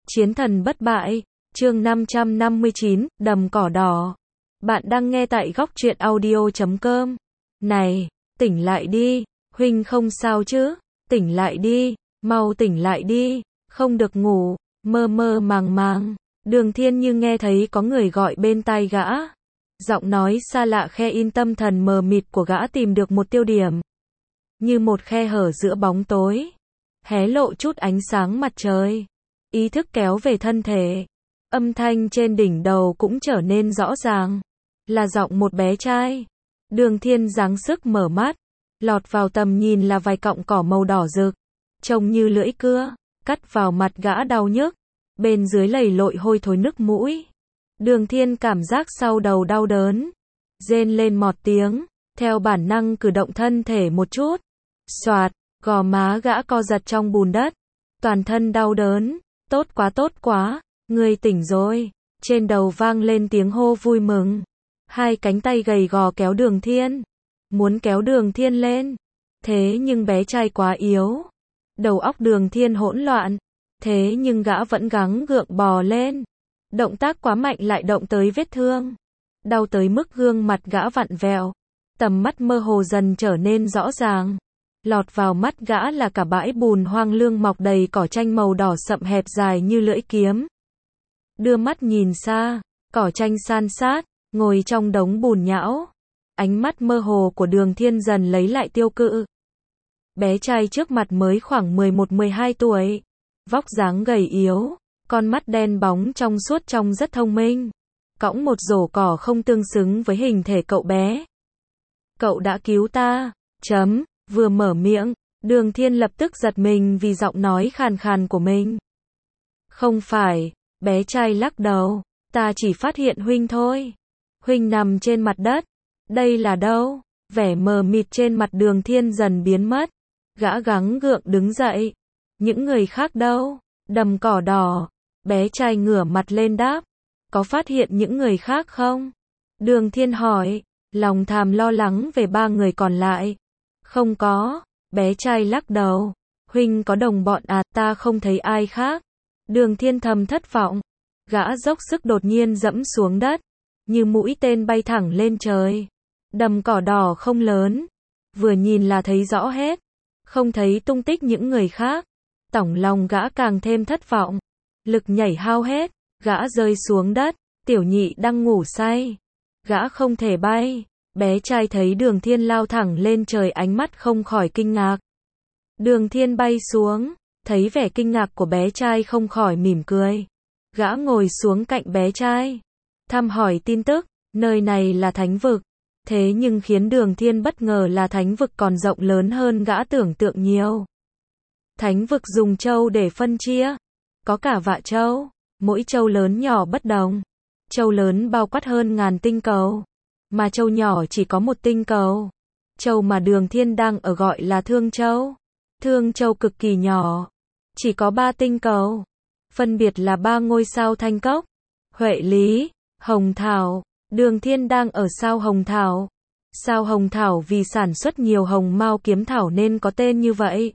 Chiến thần bất bại, chương 559, đầm cỏ đỏ. Bạn đang nghe tại góc truyện audio.com. Này, tỉnh lại đi, huynh không sao chứ, tỉnh lại đi, mau tỉnh lại đi, không được ngủ, mơ mơ màng màng. Đường Thiên Như nghe thấy có người gọi bên tai gã. Giọng nói xa lạ khe in tâm thần mờ mịt của gã tìm được một tiêu điểm. Như một khe hở giữa bóng tối, hé lộ chút ánh sáng mặt trời. Ý thức kéo về thân thể. Âm thanh trên đỉnh đầu cũng trở nên rõ ràng. Là giọng một bé trai. Đường Thiên giáng sức mở mắt. Lọt vào tầm nhìn là vài cọng cỏ màu đỏ rực. Trông như lưỡi cưa. Cắt vào mặt gã đau nhức. Bên dưới lầy lội hôi thối nức mũi. Đường Thiên cảm giác sau đầu đau đớn. Rên lên một tiếng. Theo bản năng cử động thân thể một chút. Xoạt, gò má gã co giật trong bùn đất. Toàn thân đau đớn. Tốt quá, ngươi tỉnh rồi. Trên đầu vang lên tiếng hô vui mừng. Hai cánh tay gầy gò kéo Đường Thiên. Muốn kéo Đường Thiên lên. Thế nhưng bé trai quá yếu. Đầu óc Đường Thiên hỗn loạn. Thế nhưng gã vẫn gắng gượng bò lên. Động tác quá mạnh lại động tới vết thương. Đau tới mức gương mặt gã vặn vẹo. Tầm mắt mơ hồ dần trở nên rõ ràng. Lọt vào mắt gã là cả bãi bùn hoang lương mọc đầy cỏ tranh màu đỏ sậm hẹp dài như lưỡi kiếm. Đưa mắt nhìn xa, cỏ tranh san sát, ngồi trong đống bùn nhão. Ánh mắt mơ hồ của Đường Thiên dần lấy lại tiêu cự. Bé trai trước mặt mới khoảng 11-12 tuổi. Vóc dáng gầy yếu, con mắt đen bóng trong suốt trông rất thông minh. Cõng một rổ cỏ không tương xứng với hình thể cậu bé. Cậu đã cứu ta, vừa mở miệng, Đường Thiên lập tức giật mình vì giọng nói khàn khàn của mình. Không phải, bé trai lắc đầu, ta chỉ phát hiện huynh thôi. Huynh nằm trên mặt đất. Đây là đâu? Vẻ mờ mịt trên mặt Đường Thiên dần biến mất. Gã gắng gượng đứng dậy. Những người khác đâu? Đầm cỏ đỏ. Bé trai ngửa mặt lên đáp. Có phát hiện những người khác không? Đường Thiên hỏi, lòng thàm lo lắng về ba người còn lại. Không có, bé trai lắc đầu. Huynh có đồng bọn à, ta không thấy ai khác. Đường Thiên thầm thất vọng. Gã dốc sức đột nhiên dẫm xuống đất. Như mũi tên bay thẳng lên trời. Đầm cỏ đỏ không lớn. Vừa nhìn là thấy rõ hết. Không thấy tung tích những người khác. Tổng lòng gã càng thêm thất vọng. Lực nhảy hao hết. Gã rơi xuống đất. Tiểu nhị đang ngủ say. Gã không thể bay. Bé trai thấy Đường Thiên lao thẳng lên trời ánh mắt không khỏi kinh ngạc. Đường Thiên bay xuống, thấy vẻ kinh ngạc của bé trai không khỏi mỉm cười. Gã ngồi xuống cạnh bé trai, thăm hỏi tin tức, nơi này là thánh vực. Thế nhưng khiến Đường Thiên bất ngờ là thánh vực còn rộng lớn hơn gã tưởng tượng nhiều. Thánh vực dùng châu để phân chia, có cả vạn châu, mỗi châu lớn nhỏ bất đồng. Châu lớn bao quát hơn 1000 tinh cầu. Mà châu nhỏ chỉ có một tinh cầu. Châu mà Đường Thiên đang ở gọi là Thương Châu. Thương Châu cực kỳ nhỏ. Chỉ có 3 tinh cầu. Phân biệt là 3 ngôi sao Thanh Cốc, Huệ Lý, Hồng Thảo. Đường Thiên đang ở sao Hồng Thảo. Sao Hồng Thảo vì sản xuất nhiều hồng mao kiếm thảo nên có tên như vậy.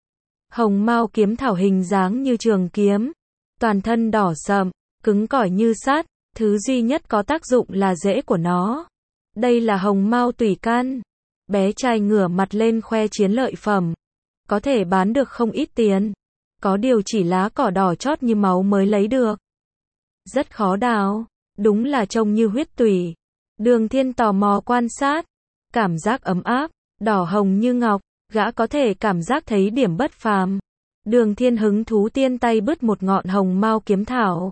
Hồng mao kiếm thảo hình dáng như trường kiếm. Toàn thân đỏ sậm, cứng cỏi như sắt. Thứ duy nhất có tác dụng là rễ của nó. Đây là hồng mao tùy căn. Bé trai ngửa mặt lên khoe chiến lợi phẩm. Có thể bán được không ít tiền. Có điều chỉ lá cỏ đỏ chót như máu mới lấy được. Rất khó đào. Đúng là trông như huyết tủy. Đường Thiên tò mò quan sát. Cảm giác ấm áp, đỏ hồng như ngọc. Gã có thể cảm giác thấy điểm bất phàm. Đường Thiên hứng thú tiên tay bứt một ngọn hồng mao kiếm thảo.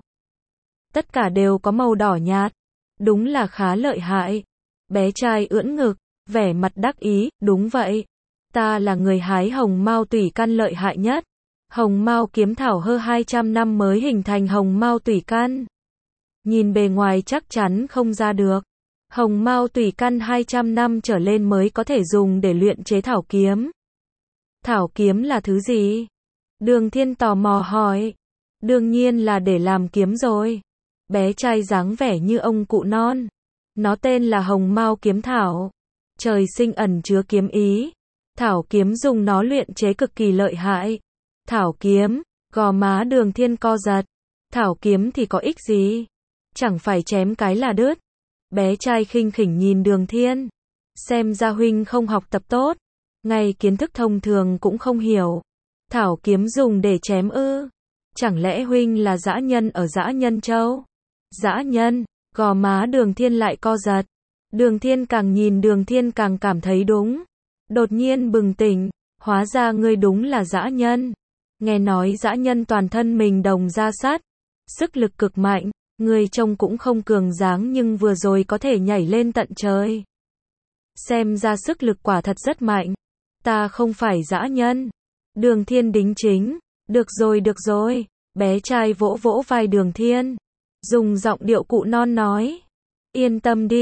Tất cả đều có màu đỏ nhạt. Đúng là khá lợi hại. Bé trai ưỡn ngực, vẻ mặt đắc ý, đúng vậy. Ta là người hái hồng mao tùy căn lợi hại nhất. Hồng mao kiếm thảo hơn 200 năm mới hình thành hồng mao tùy căn. Nhìn bề ngoài chắc chắn không ra được. Hồng mao tùy căn 200 năm trở lên mới có thể dùng để luyện chế thảo kiếm. Thảo kiếm là thứ gì? Đường Thiên tò mò hỏi. Đương nhiên là để làm kiếm rồi. Bé trai dáng vẻ như ông cụ non. Nó tên là hồng mao kiếm thảo. Trời sinh ẩn chứa kiếm ý. Thảo kiếm dùng nó luyện chế cực kỳ lợi hại. Thảo kiếm, gò má Đường Thiên co giật. Thảo kiếm thì có ích gì? Chẳng phải chém cái là đứt. Bé trai khinh khỉnh nhìn Đường Thiên. Xem ra huynh không học tập tốt. Ngay kiến thức thông thường cũng không hiểu. Thảo kiếm dùng để chém ư? Chẳng lẽ huynh là dã nhân ở Dã Nhân Châu? Dã nhân, gò má Đường Thiên lại co giật. Đường Thiên càng nhìn Đường Thiên càng cảm thấy đúng. Đột nhiên bừng tỉnh, hóa ra ngươi đúng là dã nhân. Nghe nói dã nhân toàn thân mình đồng da sắt, sức lực cực mạnh, ngươi trông cũng không cường dáng nhưng vừa rồi có thể nhảy lên tận trời. Xem ra sức lực quả thật rất mạnh. Ta không phải dã nhân. Đường Thiên đính chính. Được rồi. Bé trai vỗ vỗ vai Đường Thiên. Dùng giọng điệu cụ non nói. Yên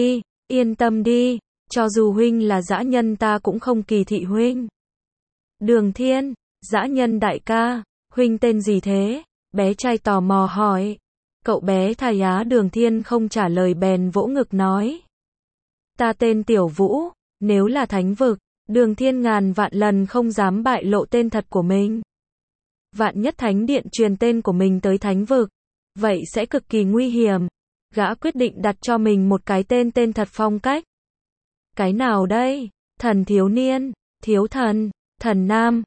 tâm đi. Cho dù huynh là dã nhân ta cũng không kỳ thị huynh. Đường Thiên, dã nhân đại ca, huynh tên gì thế? Bé trai tò mò hỏi. Cậu bé thai á. Đường Thiên không trả lời bèn vỗ ngực nói. Ta tên Tiểu Vũ, nếu là thánh vực, Đường Thiên ngàn vạn lần không dám bại lộ tên thật của mình. Vạn nhất thánh điện truyền tên của mình tới thánh vực, vậy sẽ cực kỳ nguy hiểm. Gã quyết định đặt cho mình một cái tên thật phong cách. Cái nào đây? Thần thiếu niên, thiếu thần, thần nam,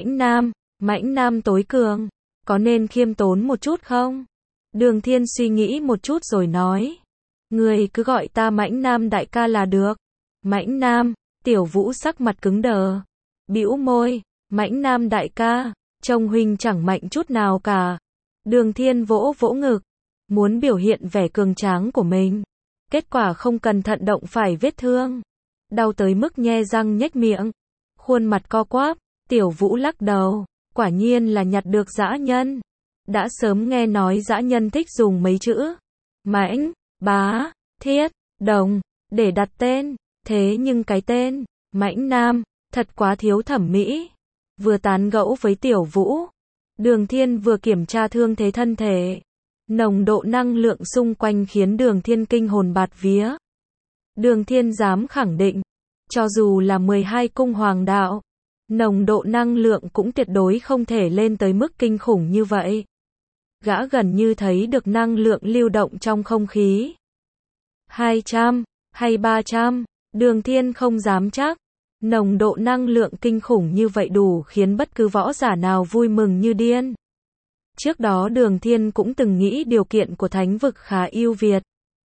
mãnh nam tối cường. Có nên khiêm tốn một chút không? Đường Thiên suy nghĩ một chút rồi nói. Người cứ gọi ta Mãnh Nam đại ca là được. Mãnh Nam, Tiểu Vũ sắc mặt cứng đờ. Bĩu môi, Mãnh Nam đại ca, trông huynh chẳng mạnh chút nào cả. Đường Thiên vỗ vỗ ngực, muốn biểu hiện vẻ cường tráng của mình. Kết quả không cẩn thận động phải vết thương. Đau tới mức nhe răng nhếch miệng. Khuôn mặt co quắp, Tiểu Vũ lắc đầu. Quả nhiên là nhặt được dã nhân. Đã sớm nghe nói dã nhân thích dùng mấy chữ mãnh, bá, thiết, đồng để đặt tên. Thế nhưng cái tên Mãnh Nam thật quá thiếu thẩm mỹ. Vừa tán gẫu với Tiểu Vũ, Đường Thiên vừa kiểm tra thương thế thân thể. Nồng độ năng lượng xung quanh khiến Đường Thiên kinh hồn bạt vía. Đường Thiên dám khẳng định, cho dù là 12 cung hoàng đạo, nồng độ năng lượng cũng tuyệt đối không thể lên tới mức kinh khủng như vậy. Gã gần như thấy được năng lượng lưu động trong không khí. 200 hay 300, Đường Thiên không dám chắc. Nồng độ năng lượng kinh khủng như vậy đủ khiến bất cứ võ giả nào vui mừng như điên. Trước đó Đường Thiên cũng từng nghĩ điều kiện của thánh vực khá ưu việt.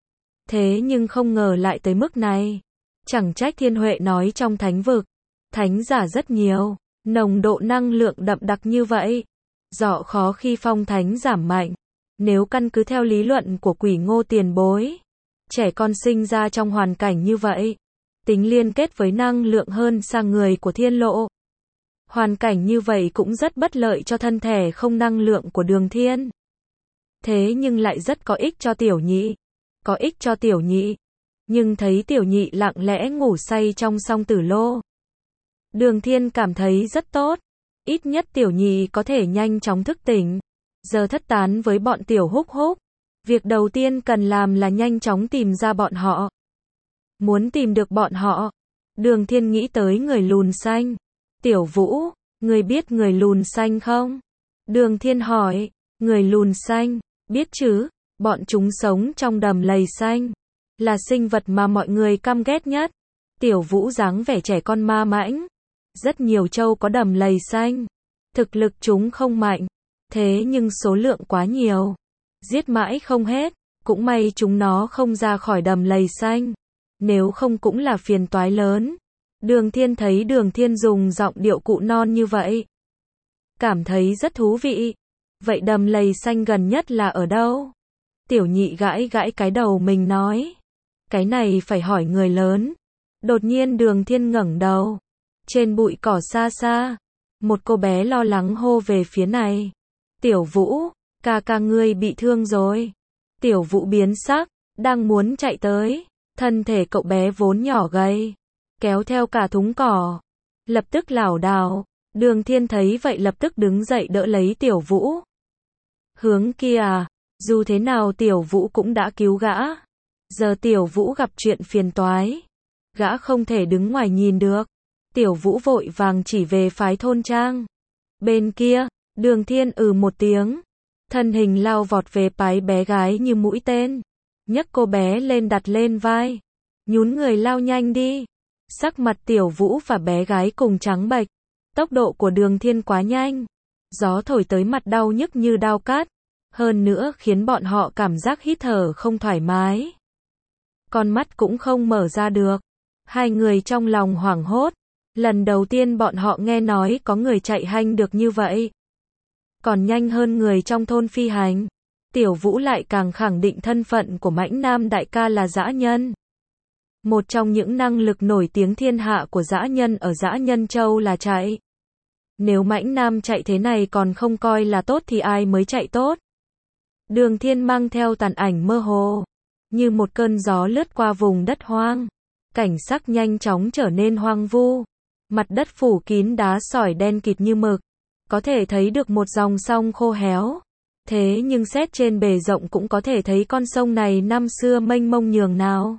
Thế nhưng không ngờ lại tới mức này. Chẳng trách Thiên Huệ nói trong thánh vực, thánh giả rất nhiều, nồng độ năng lượng đậm đặc như vậy. Dọ khó khi phong thánh giảm mạnh. Nếu căn cứ theo lý luận của Quỷ Ngô tiền bối, trẻ con sinh ra trong hoàn cảnh như vậy, tính liên kết với năng lượng hơn xa người của Thiên Lộ. Hoàn cảnh như vậy cũng rất bất lợi cho thân thể không năng lượng của Đường Thiên. Thế nhưng lại rất có ích cho Tiểu Nhị. Có ích cho Tiểu Nhị. Nhưng thấy Tiểu Nhị lặng lẽ ngủ say trong song tử lô. Đường Thiên cảm thấy rất tốt. Ít nhất Tiểu Nhị có thể nhanh chóng thức tỉnh. Giờ thất tán với bọn Tiểu Húc Húc. Việc đầu tiên cần làm là nhanh chóng tìm ra bọn họ. Muốn tìm được bọn họ, Đường Thiên nghĩ tới người lùn xanh. Tiểu Vũ, người biết người lùn xanh không? Đường Thiên hỏi. Người lùn xanh, biết chứ, bọn chúng sống trong đầm lầy xanh. Là sinh vật mà mọi người căm ghét nhất. Tiểu Vũ dáng vẻ trẻ con ma mãnh. Rất nhiều châu có đầm lầy xanh. Thực lực chúng không mạnh. Thế nhưng số lượng quá nhiều. Giết mãi không hết. Cũng may chúng nó không ra khỏi đầm lầy xanh. Nếu không cũng là phiền toái lớn. Đường Thiên thấy Đường Thiên dùng giọng điệu cụ non như vậy. Cảm thấy rất thú vị. Vậy đầm lầy xanh gần nhất là ở đâu? Tiểu Nhị gãi gãi cái đầu mình nói. Cái này phải hỏi người lớn. Đột nhiên Đường Thiên ngẩng đầu. Trên bụi cỏ xa xa, một cô bé lo lắng hô về phía này. Tiểu Vũ, ca ngươi bị thương rồi. Tiểu Vũ biến sắc, đang muốn chạy tới. Thân thể cậu bé vốn nhỏ gầy, kéo theo cả thúng cỏ. Lập tức lảo đảo. Đường Thiên thấy vậy lập tức đứng dậy đỡ lấy Tiểu Vũ. Hướng kia à, dù thế nào Tiểu Vũ cũng đã cứu gã. Giờ Tiểu Vũ gặp chuyện phiền toái. Gã không thể đứng ngoài nhìn được. Tiểu Vũ vội vàng chỉ về phái thôn trang. Bên kia, Đường Thiên một tiếng. Thân hình lao vọt về phái bé gái như mũi tên, nhấc cô bé lên đặt lên vai, nhún người lao nhanh đi. Sắc mặt Tiểu Vũ và bé gái cùng trắng bệch, tốc độ của Đường Thiên quá nhanh, gió thổi tới mặt đau nhức như dao cát, hơn nữa khiến bọn họ cảm giác hít thở không thoải mái. Con mắt cũng không mở ra được, hai người trong lòng hoảng hốt, lần đầu tiên bọn họ nghe nói có người chạy hành được như vậy, còn nhanh hơn người trong thôn phi hành. Tiểu Vũ lại càng khẳng định thân phận của Mãnh Nam đại ca là dã nhân. Một trong những năng lực nổi tiếng thiên hạ của dã nhân ở Dã Nhân Châu là chạy. Nếu Mãnh Nam chạy thế này còn không coi là tốt thì ai mới chạy tốt. Đường Thiên mang theo tàn ảnh mơ hồ, như một cơn gió lướt qua vùng đất hoang. Cảnh sắc nhanh chóng trở nên hoang vu. Mặt đất phủ kín đá sỏi đen kịt như mực. Có thể thấy được một dòng sông khô héo. Thế nhưng xét trên bề rộng cũng có thể thấy con sông này năm xưa mênh mông nhường nào.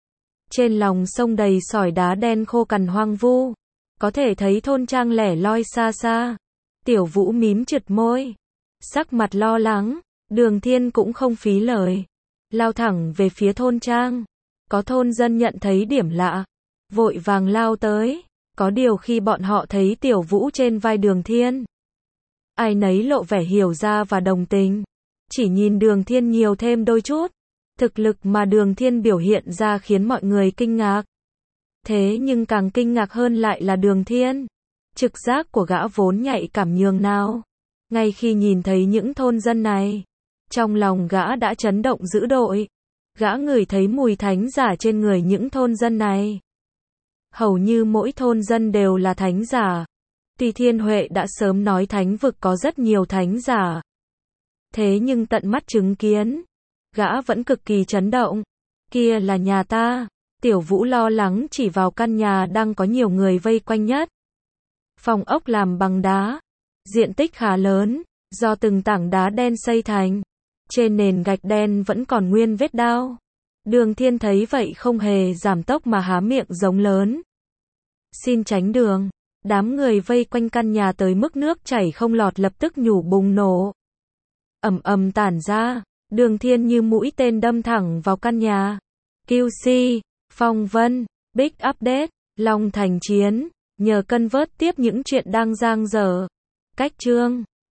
Trên lòng sông đầy sỏi đá đen khô cằn hoang vu. Có thể thấy thôn trang lẻ loi xa xa. Tiểu Vũ mím chặt môi, sắc mặt lo lắng. Đường Thiên cũng không phí lời, lao thẳng về phía thôn trang. Có thôn dân nhận thấy điểm lạ, vội vàng lao tới. Có điều khi bọn họ thấy Tiểu Vũ trên vai Đường Thiên, ai nấy lộ vẻ hiểu ra và đồng tình. Chỉ nhìn Đường Thiên nhiều thêm đôi chút. Thực lực mà Đường Thiên biểu hiện ra khiến mọi người kinh ngạc. Thế nhưng càng kinh ngạc hơn lại là Đường Thiên. Trực giác của gã vốn nhạy cảm nhường nào. Ngay khi nhìn thấy những thôn dân này, trong lòng gã đã chấn động dữ dội. Gã ngửi thấy mùi thánh giả trên người những thôn dân này. Hầu như mỗi thôn dân đều là thánh giả. Tuy Thiên Huệ đã sớm nói thánh vực có rất nhiều thánh giả. Thế nhưng tận mắt chứng kiến, gã vẫn cực kỳ chấn động. Kia là nhà ta. Tiểu Vũ lo lắng chỉ vào căn nhà đang có nhiều người vây quanh nhất. Phòng ốc làm bằng đá, diện tích khá lớn, do từng tảng đá đen xây thành. Trên nền gạch đen vẫn còn nguyên vết đao. Đường Thiên thấy vậy không hề giảm tốc mà há miệng giống lớn. Xin tránh đường. Đám người vây quanh căn nhà tới mức nước chảy không lọt lập tức nhủ bùng nổ. Ầm ầm tản ra, Đường Thiên như mũi tên đâm thẳng vào căn nhà. QC, Phong Vân, Big Update, Long Thành Chiến, nhờ cân vớt tiếp những chuyện đang dang dở. Cách chương